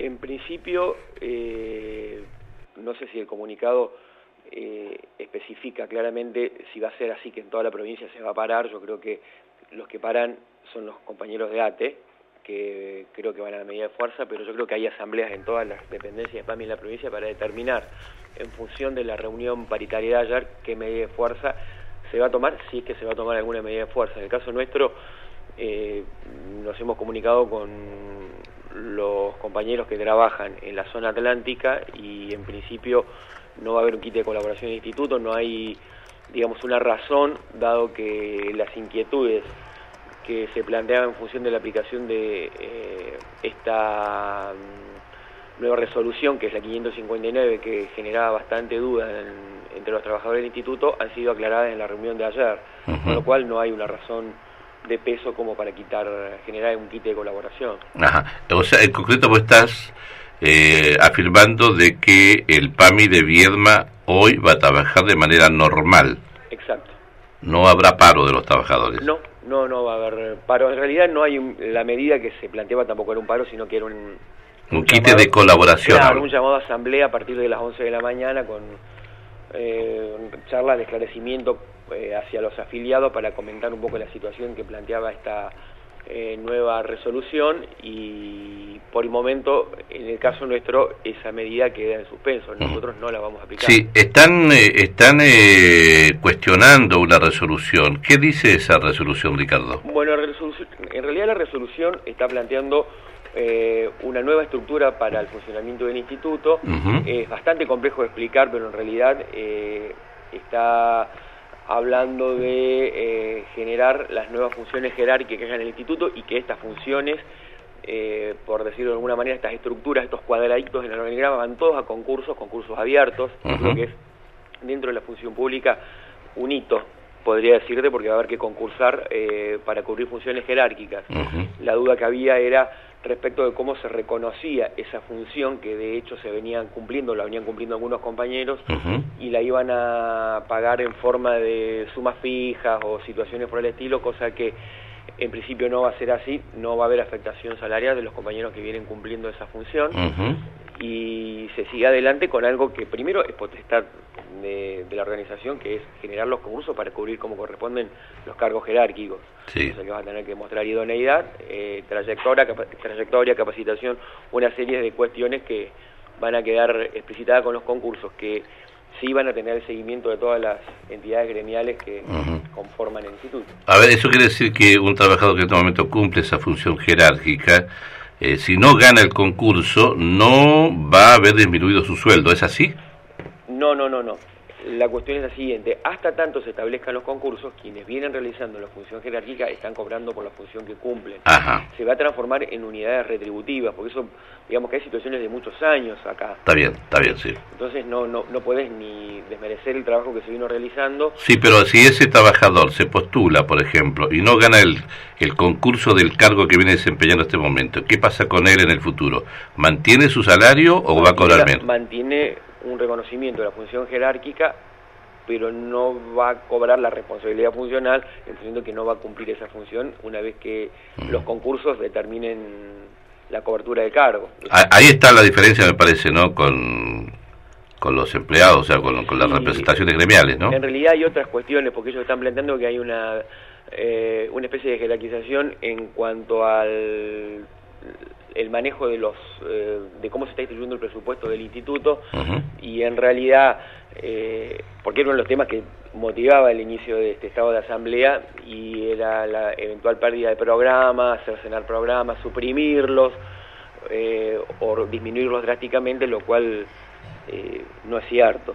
En principio, no sé si el comunicado especifica claramente si va a ser así, que en toda la provincia se va a parar. Yo creo que los que paran son los compañeros de ATE, que creo que van a la medida de fuerza, pero yo creo que hay asambleas en todas las dependencias de PAMI en la provincia para determinar, en función de la reunión paritaria de ayer, qué medida de fuerza se va a tomar, si es que se va a tomar alguna medida de fuerza. En el caso nuestro, nos hemos comunicado con los compañeros que trabajan en la zona atlántica y en principio no va a haber un kit de colaboración del instituto, no hay, digamos, una razón, dado que las inquietudes que se planteaban en función de la aplicación de esta nueva resolución, que es la 559, que generaba bastante duda entre los trabajadores del instituto, han sido aclaradas en la reunión de ayer, con lo cual no hay una razón de peso como para generar un kit de colaboración. Ajá. O sea, en concreto vos estás afirmando de que el PAMI de Viedma hoy va a trabajar de manera normal. Exacto. No habrá paro de los trabajadores. No va a haber paro. En realidad no hay la medida que se planteaba tampoco era un paro, sino que era un kit de colaboración. Claro, un llamado a asamblea a partir de las 11 de la mañana con charlas de esclarecimiento hacia los afiliados para comentar un poco la situación que planteaba esta nueva resolución, y por el momento, en el caso nuestro, esa medida queda en suspenso. Nosotros no la vamos a aplicar. Sí, están cuestionando una resolución. ¿Qué dice esa resolución, Ricardo? Bueno, en realidad la resolución está planteando una nueva estructura para el funcionamiento del instituto. Es bastante complejo de explicar, pero en realidad está hablando de generar las nuevas funciones jerárquicas que hay en el instituto, y que estas funciones, por decirlo de alguna manera, estas estructuras, estos cuadraditos en el organigrama, van todos a concursos abiertos. Creo que es, dentro de la función pública, un hito, podría decirte, porque va a haber que concursar para cubrir funciones jerárquicas. La duda que había era respecto de cómo se reconocía esa función, que de hecho la venían cumpliendo algunos compañeros, y la iban a pagar en forma de sumas fijas o situaciones por el estilo, cosa que en principio no va a ser así. No va a haber afectación salarial de los compañeros que vienen cumpliendo esa función, y se sigue adelante con algo que primero es potestad de la organización, que es generar los concursos para cubrir como corresponden los cargos jerárquicos. Sí. O sea que vas a tener que mostrar idoneidad, trayectoria, capacitación, una serie de cuestiones que van a quedar explicitadas con los concursos, que sí van a tener el seguimiento de todas las entidades gremiales que conforman el instituto. A ver, eso quiere decir que un trabajador que en este momento cumple esa función jerárquica, si no gana el concurso, no va a haber disminuido su sueldo, ¿es así? No. La cuestión es la siguiente: hasta tanto se establezcan los concursos, quienes vienen realizando la función jerárquica están cobrando por la función que cumplen. Se va a transformar en unidades retributivas, porque eso, digamos que hay situaciones de muchos años acá. Está bien, sí. Entonces no podés ni desmerecer el trabajo que se vino realizando. Sí, pero si ese trabajador se postula, por ejemplo, y no gana el concurso del cargo que viene desempeñando en este momento, ¿qué pasa con él en el futuro? ¿Mantiene su salario o va a cobrar menos? Mantiene un reconocimiento de la función jerárquica, pero no va a cobrar la responsabilidad funcional, entendiendo que no va a cumplir esa función una vez que los concursos determinen la cobertura de cargo. Ahí está la diferencia, me parece, ¿no? Con los empleados, o sea, con las representaciones gremiales, ¿no? En realidad hay otras cuestiones, porque ellos están planteando que hay una especie de jerarquización en cuanto al el manejo de de cómo se está distribuyendo el presupuesto del instituto, y en realidad, porque era uno de los temas que motivaba el inicio de este estado de asamblea, y era la eventual pérdida de programas, cercenar programas, suprimirlos o disminuirlos drásticamente, lo cual no es cierto.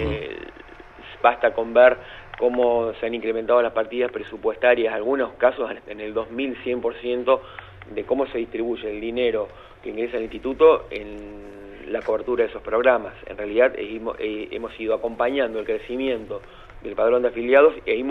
Basta con ver cómo se han incrementado las partidas presupuestarias, en algunos casos en el 2100%, de cómo se distribuye el dinero que ingresa al instituto en la cobertura de esos programas. En realidad hemos ido acompañando el crecimiento del padrón de afiliados y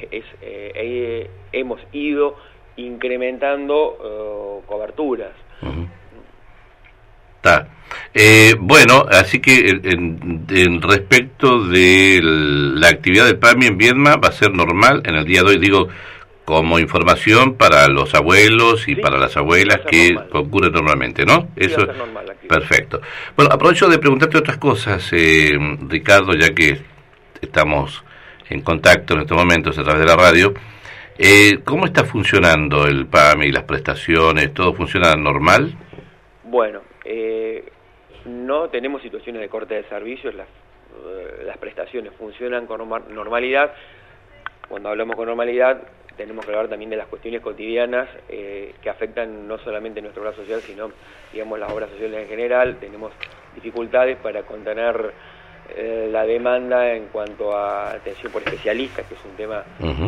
hemos ido incrementando coberturas. Está. Bueno, así que en respecto de la actividad del PAMI en Viedma va a ser normal en el día de hoy, digo, como información para los abuelos y sí, para las abuelas que concurren normalmente, ¿no? Sí, eso es normal, perfecto. Bueno, aprovecho de preguntarte otras cosas, Ricardo, ya que estamos en contacto en estos momentos a través de la radio. ¿Cómo está funcionando el PAMI y las prestaciones? ¿Todo funciona normal? Bueno, no tenemos situaciones de corte de servicios, las prestaciones funcionan con normalidad. Cuando hablamos con normalidad, tenemos que hablar también de las cuestiones cotidianas que afectan no solamente nuestra obra social, sino, digamos, las obras sociales en general. Tenemos dificultades para contener la demanda en cuanto a atención por especialistas, que es un tema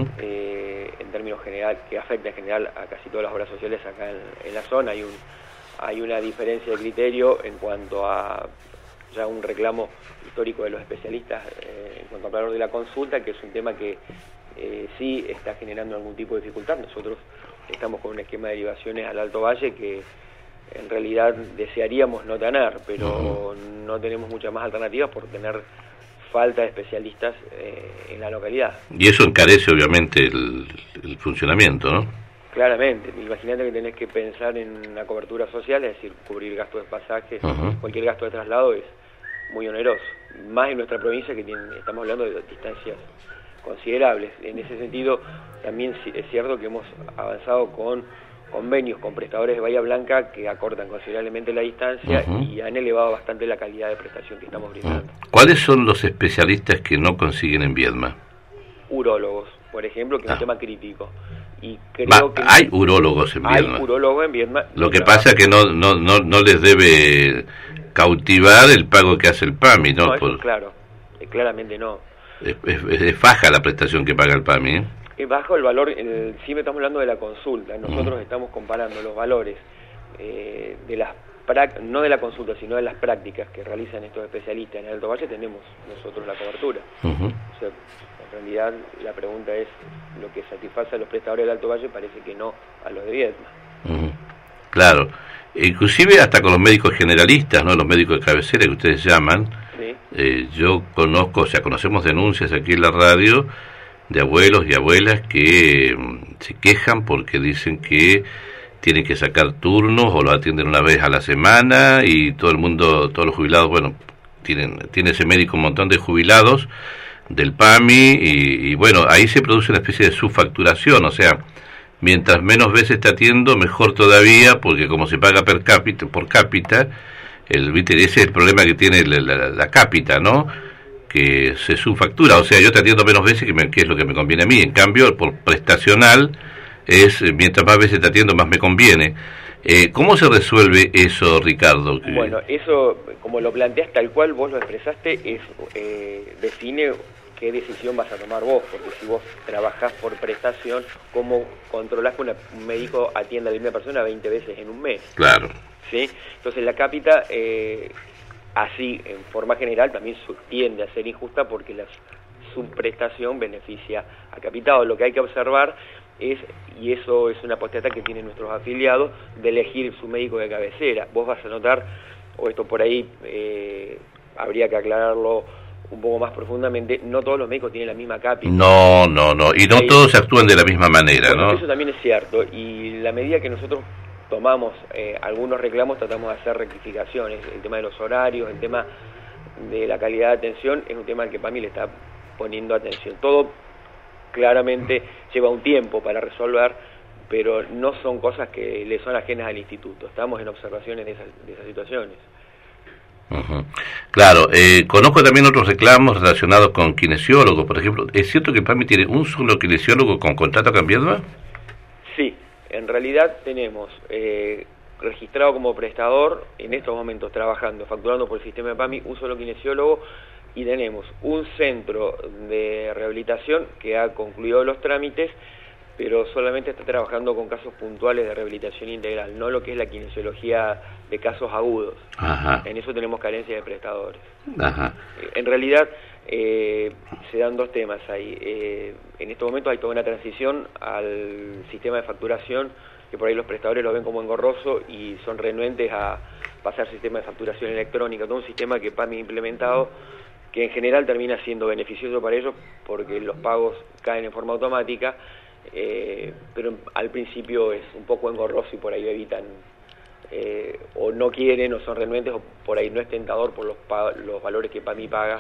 en términos general que afecta en general a casi todas las obras sociales acá en la zona. Hay una diferencia de criterio en cuanto a ya un reclamo histórico de los especialistas en cuanto al valor de la consulta, que es un tema que sí está generando algún tipo de dificultad. Nosotros estamos con un esquema de derivaciones al Alto Valle que en realidad desearíamos no tener, pero no tenemos muchas más alternativas por tener falta de especialistas en la localidad. Y eso encarece obviamente el funcionamiento, ¿no? Claramente, imagínate que tenés que pensar en una cobertura social, es decir, cubrir gastos de pasaje, cualquier gasto de traslado es muy oneroso, más en nuestra provincia que estamos hablando de distancias considerables. En ese sentido, también es cierto que hemos avanzado con convenios con prestadores de Bahía Blanca que acortan considerablemente la distancia y han elevado bastante la calidad de prestación que estamos brindando. ¿Cuáles son los especialistas que no consiguen en Viedma? Urólogos, por ejemplo, que es un tema crítico. Y creo que hay urólogos en Viedma. Hay urólogos en Viedma. Lo que pasa es que no les debe cautivar el pago que hace el PAMI, ¿no? No, eso claro, claramente no. Es baja la prestación que paga el PAMI, ¿eh? Es bajo el valor, sí me estamos hablando de la consulta, nosotros estamos comparando los valores de las no de la consulta, sino de las prácticas que realizan estos especialistas en el Alto Valle. Tenemos nosotros la cobertura. O sea, en realidad la pregunta es, lo que satisface a los prestadores del Alto Valle parece que no a los de Viedma. Claro, inclusive hasta con los médicos generalistas, ¿no? Los médicos de cabecera que ustedes llaman. ¿Sí? Yo conocemos denuncias aquí en la radio de abuelos y abuelas que se quejan porque dicen que tienen que sacar turnos o lo atienden una vez a la semana y todo el mundo, todos los jubilados, bueno, tiene ese médico un montón de jubilados del PAMI y bueno, ahí se produce una especie de subfacturación, o sea, mientras menos veces te atiendo, mejor todavía, porque como se paga por cápita, ese es el problema que tiene la cápita, ¿no? Que se subfactura, o sea, yo te atiendo menos veces que es lo que me conviene a mí, en cambio, por prestacional, mientras más veces te atiendo, más me conviene. ¿Cómo se resuelve eso, Ricardo? Bueno, eso, como lo planteas tal cual vos lo expresaste, define qué decisión vas a tomar vos, porque si vos trabajás por prestación, ¿cómo controlás que un médico atienda a la misma persona 20 veces en un mes? Claro. ¿Sí? Entonces la cápita, así, en forma general, también tiende a ser injusta porque la subprestación beneficia a capitado. Lo que hay que observar y eso es una potestad que tienen nuestros afiliados, de elegir su médico de cabecera. Vos vas a notar, o esto por ahí habría que aclararlo un poco más profundamente, no todos los médicos tienen la misma cápita. No, y no todos actúan de la misma manera, bueno, ¿no? Eso también es cierto, y la medida que nosotros tomamos algunos reclamos, tratamos de hacer rectificaciones. El tema de los horarios, el tema de la calidad de atención, es un tema al que PAMI le está poniendo atención. Todo claramente lleva un tiempo para resolver, pero no son cosas que le son ajenas al instituto. Estamos en observaciones de esas situaciones. Claro, conozco también otros reclamos relacionados con kinesiólogos, por ejemplo. ¿Es cierto que PAMI tiene un solo kinesiólogo con contrato acá en Viedma? Sí, en realidad tenemos registrado como prestador, en estos momentos trabajando, facturando por el sistema de PAMI, un solo kinesiólogo, y tenemos un centro de rehabilitación que ha concluido los trámites, pero solamente está trabajando con casos puntuales de rehabilitación integral, no lo que es la kinesiología de casos agudos. En eso tenemos carencia de prestadores. En realidad se dan dos temas ahí. En estos momentos hay toda una transición al sistema de facturación, que por ahí los prestadores lo ven como engorroso y son renuentes a pasar al sistema de facturación electrónica, todo un sistema que PAMI ha implementado, que en general termina siendo beneficioso para ellos porque los pagos caen en forma automática pero al principio es un poco engorroso y por ahí evitan, o no quieren, o son renuentes, o por ahí no es tentador por los valores que PAMI paga,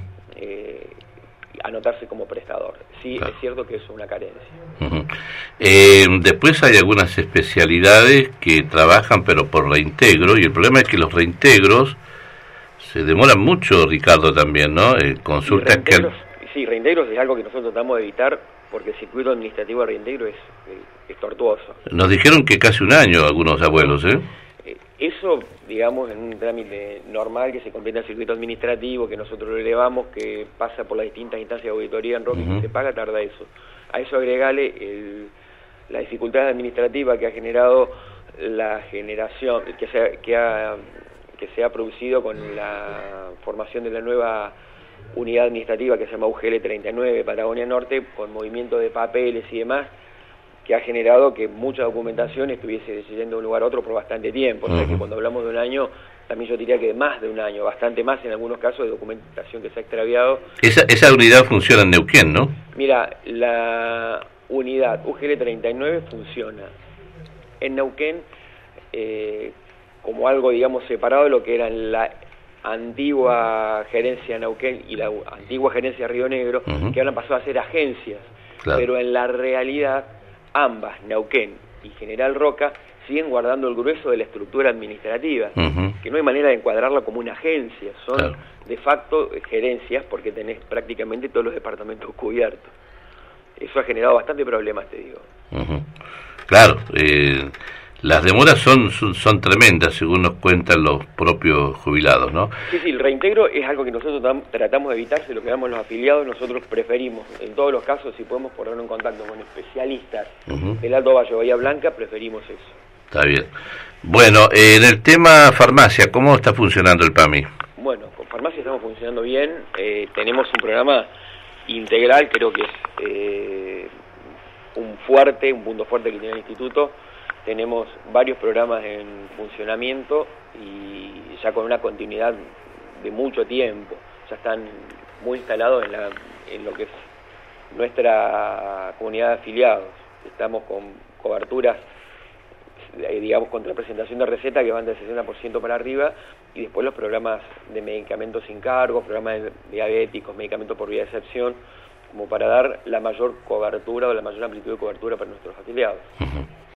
anotarse como prestador. Sí, claro. Es cierto que eso es una carencia. Después hay algunas especialidades que trabajan pero por reintegro, y el problema es que los reintegros se demoran mucho, Ricardo, también, ¿no? Consultas que... Sí, reintegros es algo que nosotros tratamos de evitar porque el circuito administrativo de reintegro es tortuoso. Nos dijeron que casi un año algunos abuelos, ¿eh? Eso, digamos, en un trámite normal que se completa el circuito administrativo, que nosotros lo elevamos, que pasa por las distintas instancias de auditoría en ROC y que se paga, tarda eso. A eso agregale la dificultad administrativa que ha generado la generación, que se ha producido con la formación de la nueva unidad administrativa que se llama UGL 39 Patagonia Norte, con movimiento de papeles y demás, que ha generado que mucha documentación estuviese yendo de un lugar a otro por bastante tiempo. O sea que cuando hablamos de un año, también yo diría que más de un año, bastante más en algunos casos de documentación que se ha extraviado. Esa unidad funciona en Neuquén, ¿no? Mira, la unidad UGL 39 funciona en Neuquén como algo, digamos, separado de lo que era la antigua gerencia Neuquén y la antigua gerencia Río Negro, que ahora pasó a ser agencias. Claro. Pero en la realidad, ambas, Neuquén y General Roca, siguen guardando el grueso de la estructura administrativa, que no hay manera de encuadrarla como una agencia, son claro. De facto gerencias porque tenés prácticamente todos los departamentos cubiertos. Eso ha generado bastante problemas, te digo. Claro, las demoras son tremendas, según nos cuentan los propios jubilados, ¿no? Sí, el reintegro es algo que nosotros tratamos de evitar, se lo quedamos los afiliados, nosotros preferimos, en todos los casos, si podemos ponernos en contacto con especialistas del Alto Valle Bahía Blanca, preferimos eso. Está bien. Bueno, en el tema farmacia, ¿cómo está funcionando el PAMI? Bueno, con farmacia estamos funcionando bien, tenemos un programa integral, creo que es un punto fuerte que tiene el instituto. Tenemos varios programas en funcionamiento y ya con una continuidad de mucho tiempo. Ya están muy instalados en lo que es nuestra comunidad de afiliados. Estamos con coberturas, digamos, contra presentación de receta que van del 60% para arriba, y después los programas de medicamentos sin cargo, programas diabéticos, medicamentos por vía de excepción, como para dar la mayor cobertura o la mayor amplitud de cobertura para nuestros afiliados.